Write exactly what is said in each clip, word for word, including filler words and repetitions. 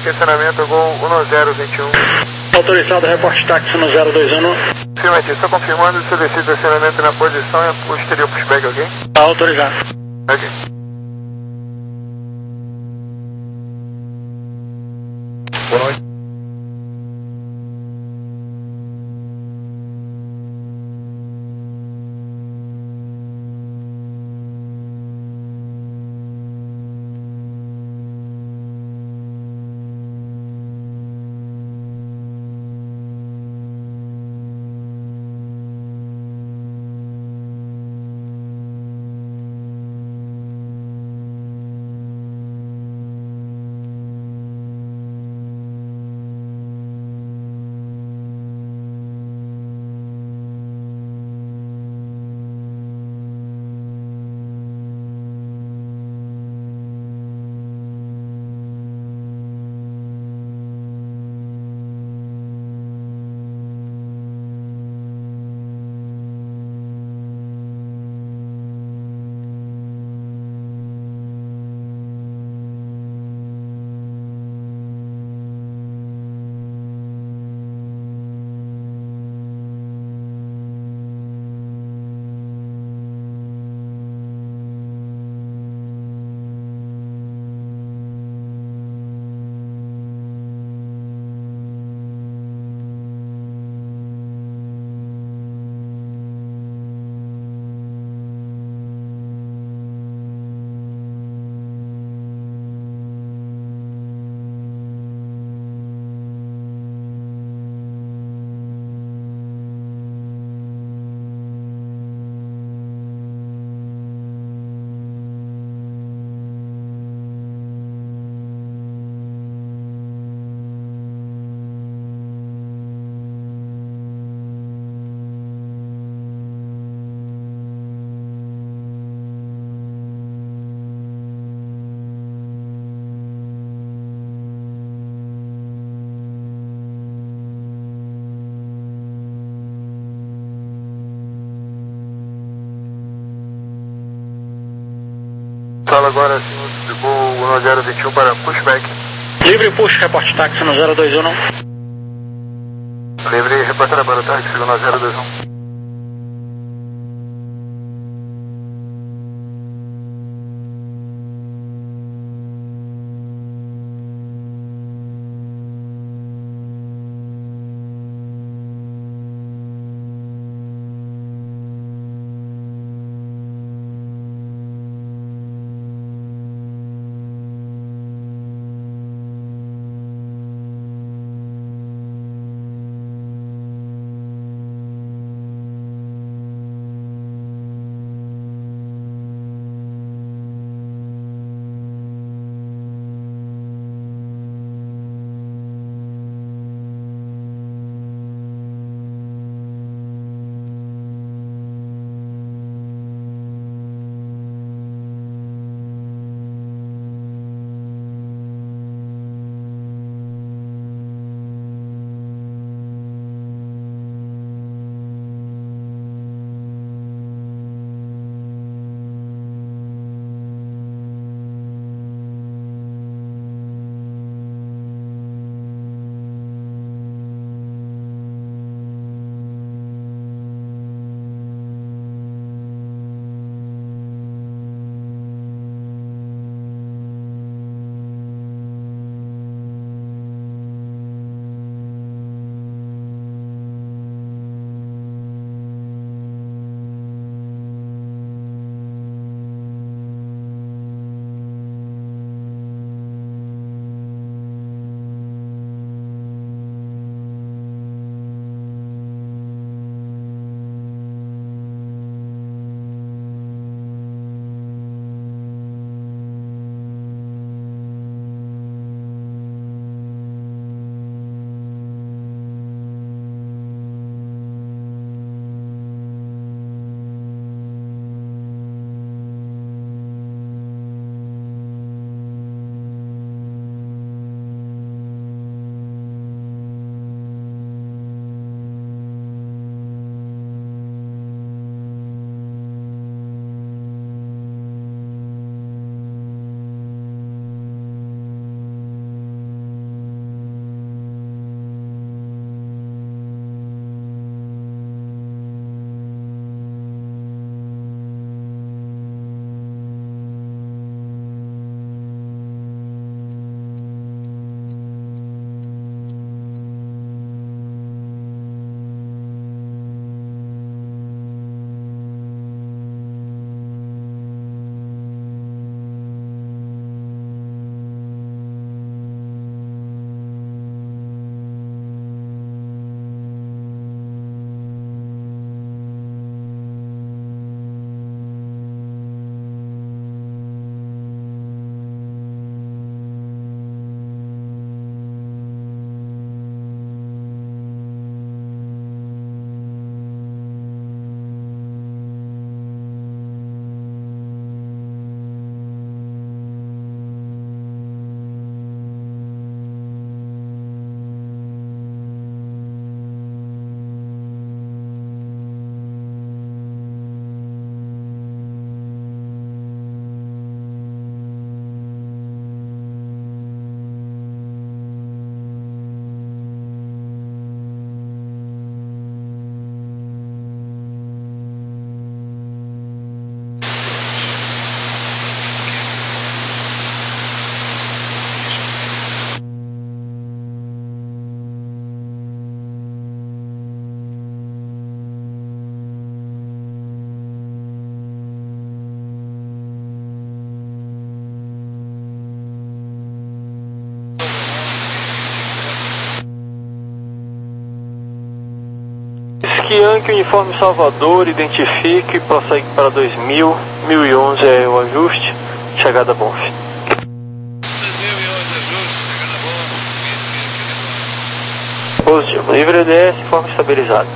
estacionamento Gol um zero dois um. Autorizado, reporte táxi no zero dois um. Afirmativo, só confirmando se eu desci do estacionamento na posição e posterior pushback, ok? Tá autorizado. Ok. Boa noite. Fala agora assim, Gol um zero dois um para pushback. Livre push, reporte táxi no zero dois um. Livre, reportando para o táxi no zero dois um. Whisky Yankee, uniforme Salvador, identifique e prossegue para dois mil, mil e onze é o ajuste, chegada bom. Positivo, livre E D S, forma estabilizada.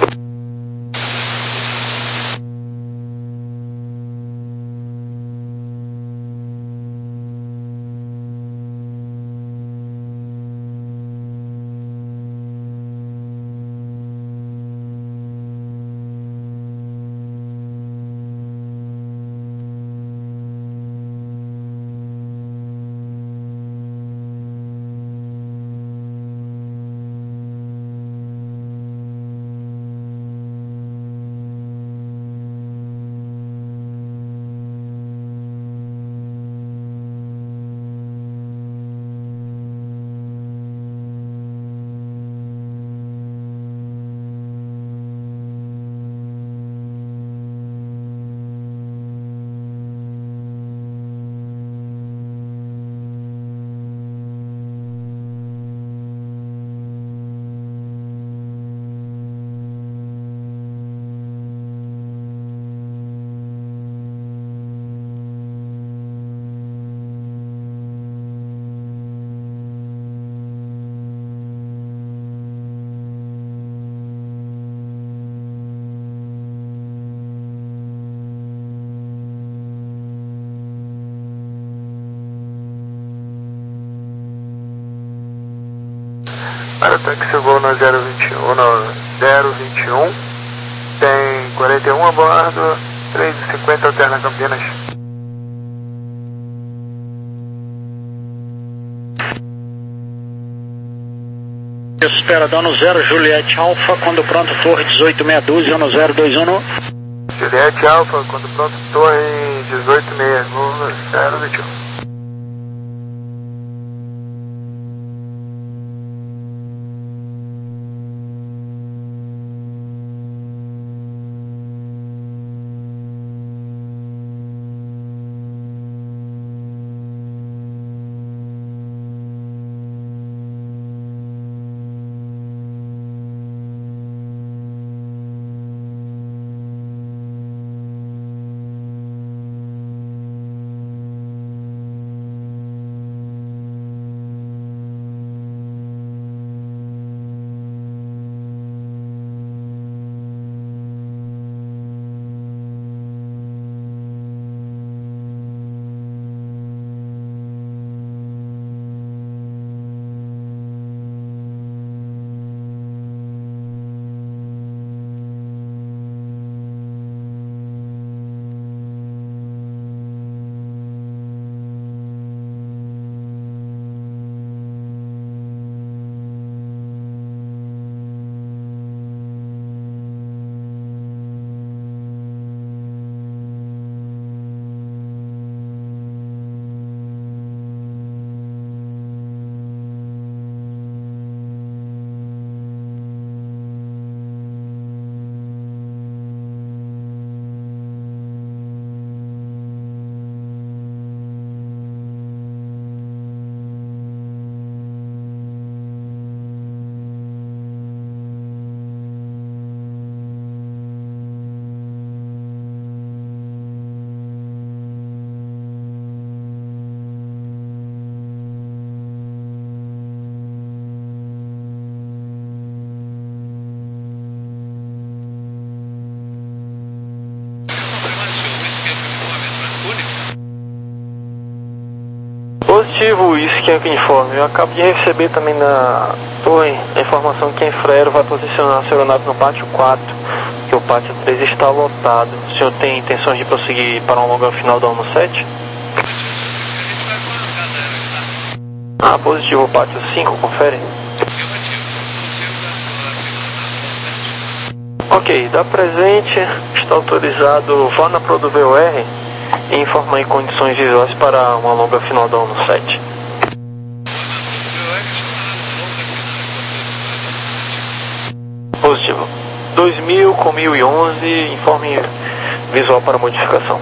Para táxi voo na zero vinte e um, no zero vinte e um, tem quarenta e um a bordo, três e cinquenta alterna Campinas. Espera, dando zero, Juliette Alfa, quando pronto, torre dezoito meia dúzia, no zero dois um. Juliette Alfa, quando pronto, torre dezoito meia, no zero vinte e um. Positivo, Whisky Yankee uniforme. Eu acabo de receber também na torre a informação que a Infraero vai posicionar a sua aeronave no pátio quatro, que o pátio três está lotado. O senhor tem intenções de prosseguir para um longa final da ONU sete? Ah, positivo, pátio cinco, confere. Ok, dá presente, está autorizado, vá na Pro do V O R e informa em condições visuais para uma longa final da ONU sete. Positivo. dois mil com mil e onze, informe visual para modificação.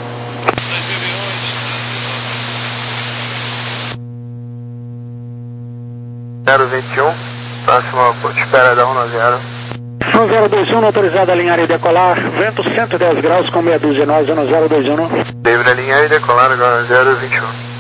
zero vinte e um, próxima ponte espera da um zero. um zero dois um, autorizado a alinhar e decolar, vento cento e dez graus com meia dúzia nós, no zero dois um. David, alinhar e decolar agora, zero vinte e um.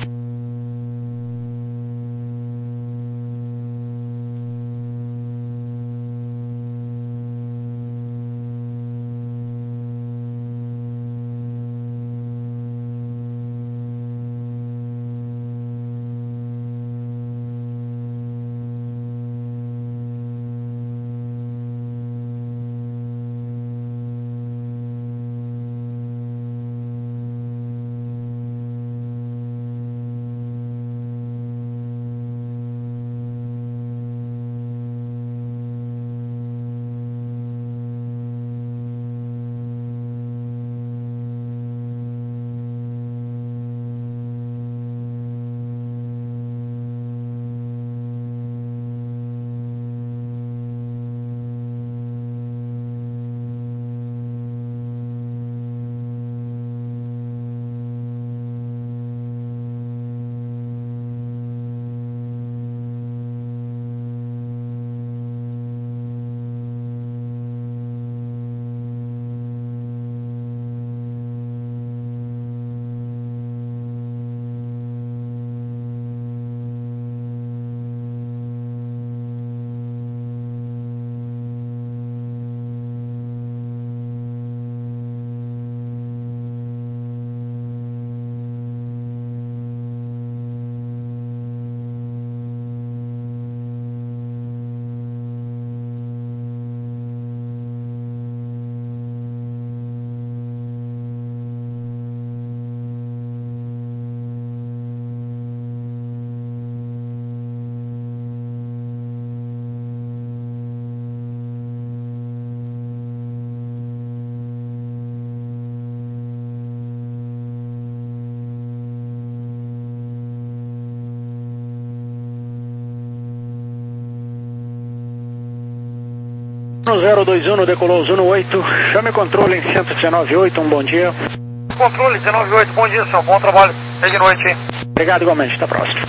zero dois um, decolou Zuno oito, chame controle em cento e dezenove ponto oito, um bom dia. Controle dezenove ponto oito, bom dia, senhor, bom trabalho, até de noite, hein? Obrigado igualmente, até a próxima.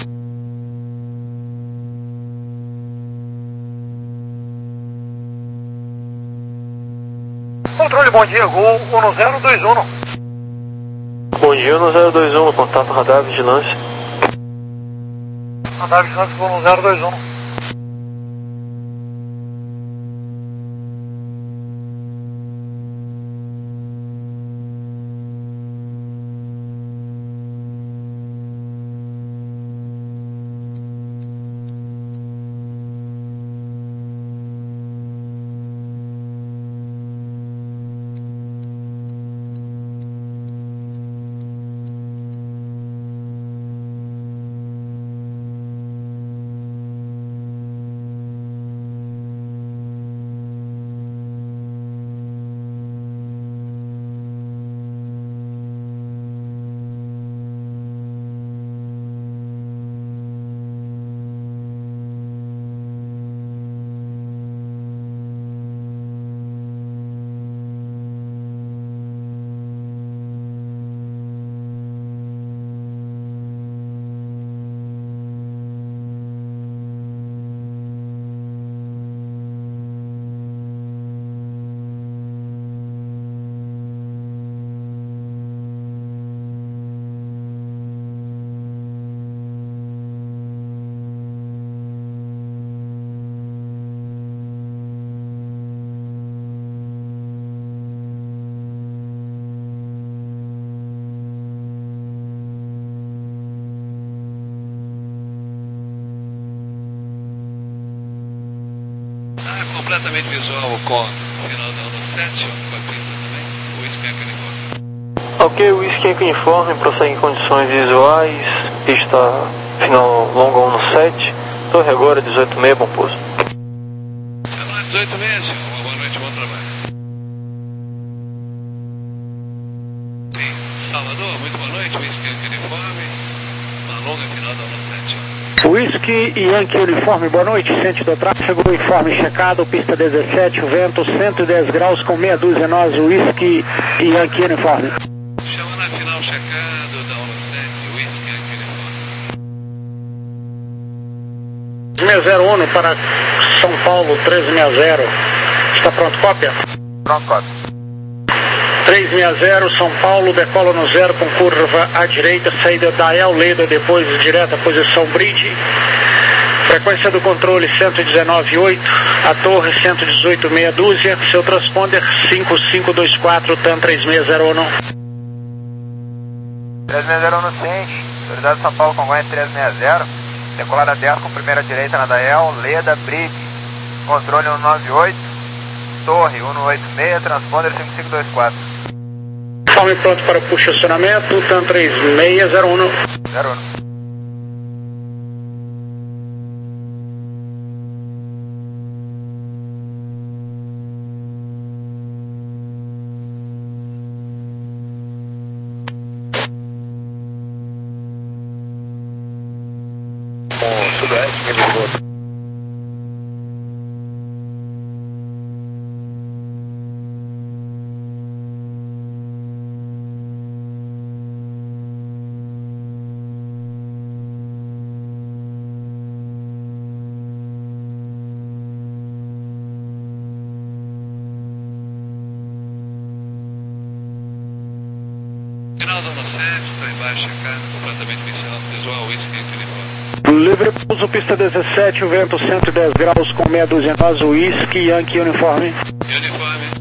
Controle, bom dia, Gol um zero dois um. Bom dia, um zero dois um, contato radar, vigilância. Radar, vigilância, Gol um zero dois um. Completamente visual com o final da onda sete, com a pista também, o Whisky Uniforme. Ok, o Whisky Uniforme prossegue em condições visuais, pista final longa um sete, torre agora dezoito e meia, bom pouso. dezoito e meia, senhor, uma boa noite, bom trabalho. Sim, Salvador, muito boa noite, Whisky Uniforme, uma longa final da onda sete. Whisky e Yankee Uniforme, boa noite, centro do tráfego, informe checado, pista dezessete, vento cento e dez graus com meia dúzia nós, Whisky e Yankee Uniforme. Chama na final checado da onda sete, Whisky Yankee Uniforme. seis zero um para São Paulo, treze sessenta. Está pronto, cópia? Pronto, cópia. três seis zero, São Paulo, decola no zero com curva à direita, saída da El Leda, depois direta posição Bridge. Frequência do controle cento e dezenove ponto oito, a torre cento e dezoito meia dúzia, seu transponder cinco cinco dois quatro, T A M três seis zero um. três seis zero no Ciente, autorizado São Paulo Congonhas três seis zero, decolada dez com primeira direita na Dael, Leda, Bridge, controle cento e noventa e oito, torre cento e oitenta e seis, transponder cinco cinco dois quatro. Informe pronto para o posicionamento, T A M três seis zero um. zero um. Sudoeste, que Lisboa. Final zona sete, estou embaixo, checando, completamente visual, visual, whisky e uniforme. Livre pouso, pista dezessete, o vento cento e dez graus com meia dúzia nós, whisky, Yankee, uniforme. Uniforme.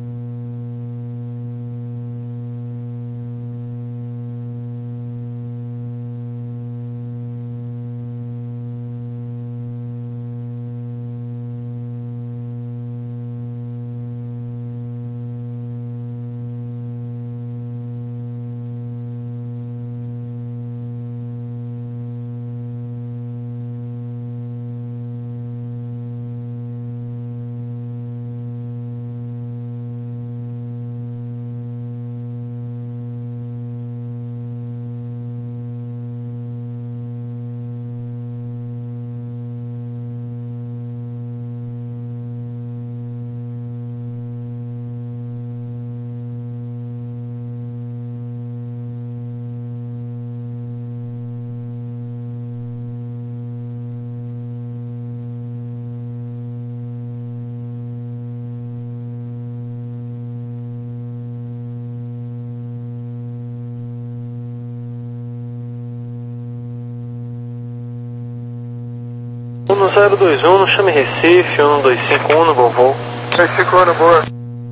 um zero dois um, chame Recife, um dois cinco um no Volvo. dois cinco um no boa.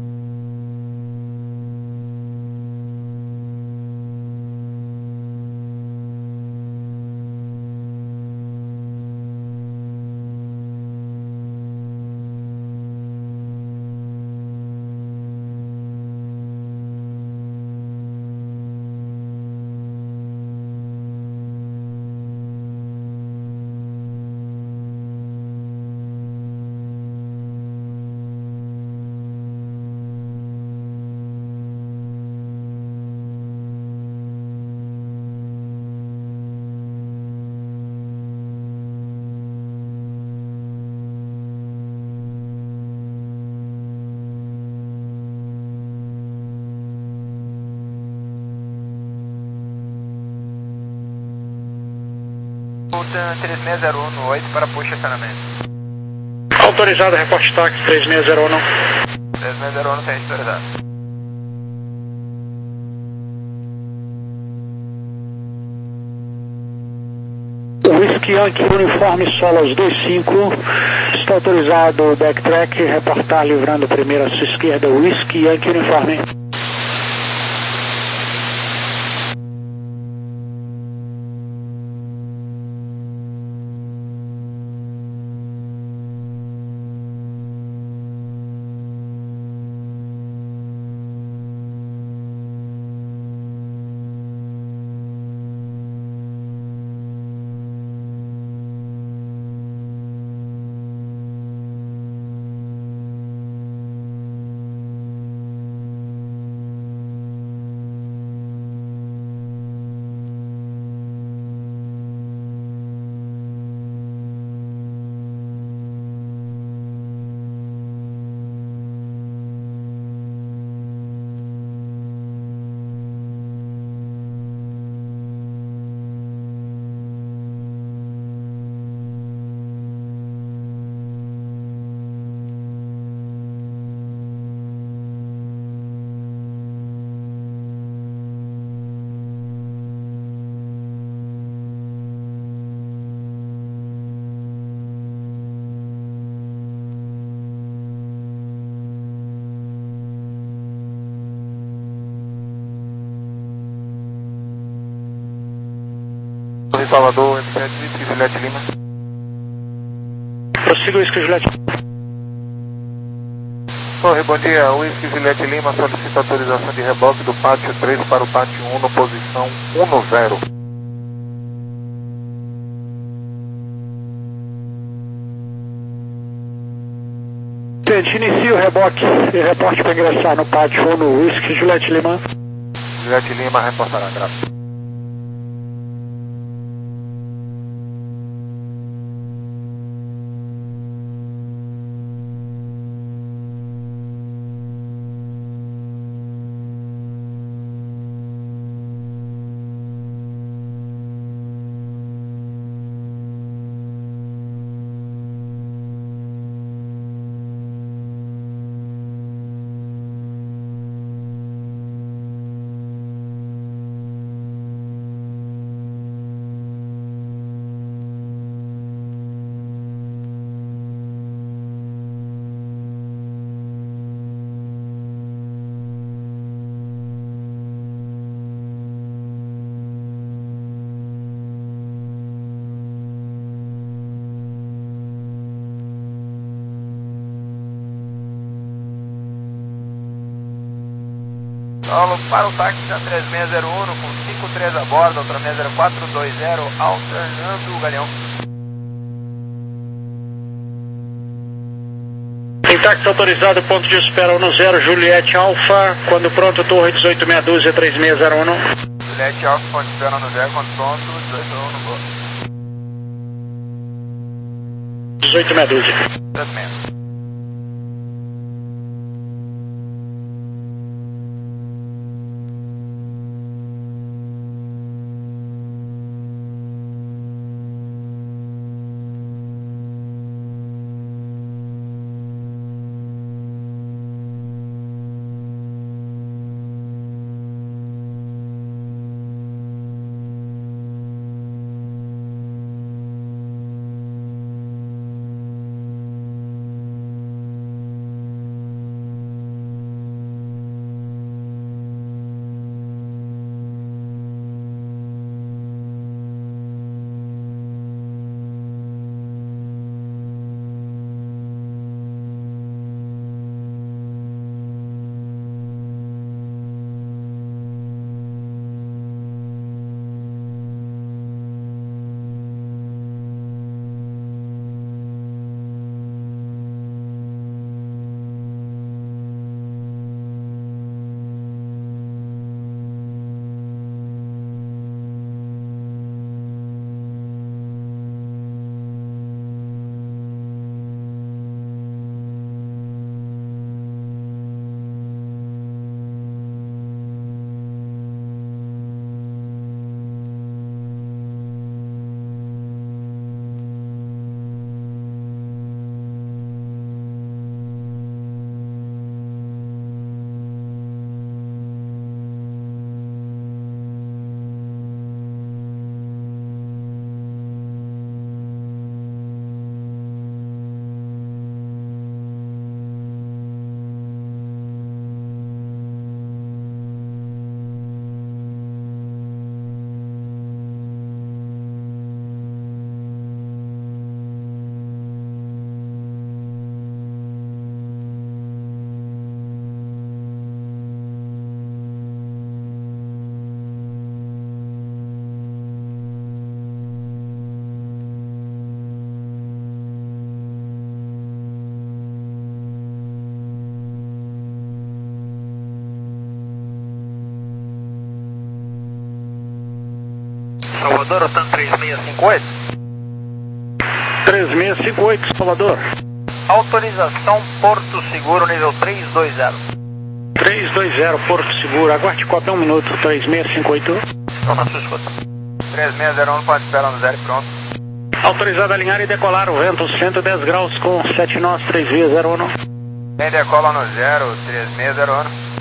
três seis zero um no oito para push acionamento. Autorizado, reporte táxi três seis zero um. três seis zero um tem autorizado. Whisky Yankee, uniforme Solos dois cinco, está autorizado o backtrack, reportar livrando primeiro à sua esquerda, Whisky Yankee, uniforme. Salvador, M sete, Whisky Juliette Lima. Prossiga o Whisky Juliette. Torre, bom dia. Whisky Juliette Lima solicita autorização de reboque do pátio três para o pátio um no posição um no zero. Gente, inicia o reboque e reporte para ingressar no pátio um no Whisky Juliette Lima. Juliette Lima reportará, graças. Solo para o táxi da três seis zero um com cinco três a bordo, outra seis zero quatro dois zero, alternando o galeão. Em táxi autorizado, ponto de espera um no zero, Juliette Alfa, quando pronto, torre dezoito meia dúzia, três seis zero um. Juliette Alfa, ponto de espera no zero, quando pronto, dezoito um no gol. dezoito meia dúzia. Transmito. Salvador, Otan três seis cinco oito. três seis cinco oito, Salvador. Autorização Porto Seguro, nível três dois zero. três dois zero, Porto Seguro. Aguarde cópia um minuto, três seis cinco oito. Estou na sua escuta. três seis zero um, pode esperar no zero e pronto. Autorizado a alinhar e decolar o vento cento e dez graus com sete nós, três seis zero um. Tem decola no zero, três seis zero um.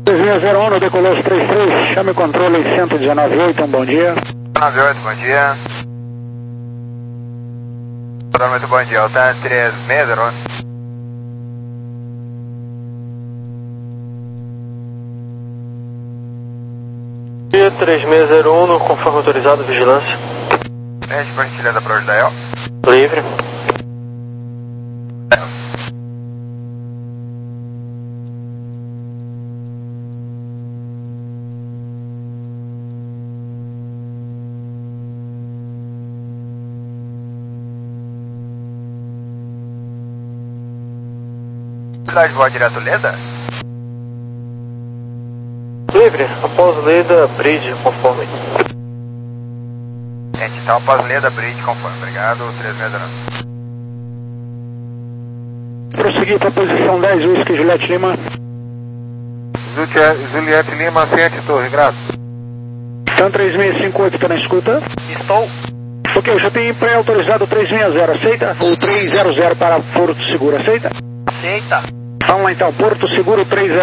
três seis zero um, decolou trinta e três, chame o controle cento e dezenove ponto oito, um bom dia. nove oito, bom dia. Muito bom dia, Alta três seis zero um. Dia três seis zero um, conforme autorizado, vigilância. Gente, por gentileza, para hoje da E L. Livre. Cidade de voar direto Leda? Livre, após Leda, bridge, conforme. Gente, então após Leda, bridge, conforme. Obrigado, três seis zero um. Prosseguir para a posição dez, Whisky Juliette Lima. Juliette Lima, Fiat Torre, graças. Então três seis cinco oito, está na escuta? Estou. Ok, eu já tenho pré-autorizado três seis zero, aceita? O três zero zero para Porto Seguro, aceita? Aceita. Vamos lá então, Porto Seguro três zero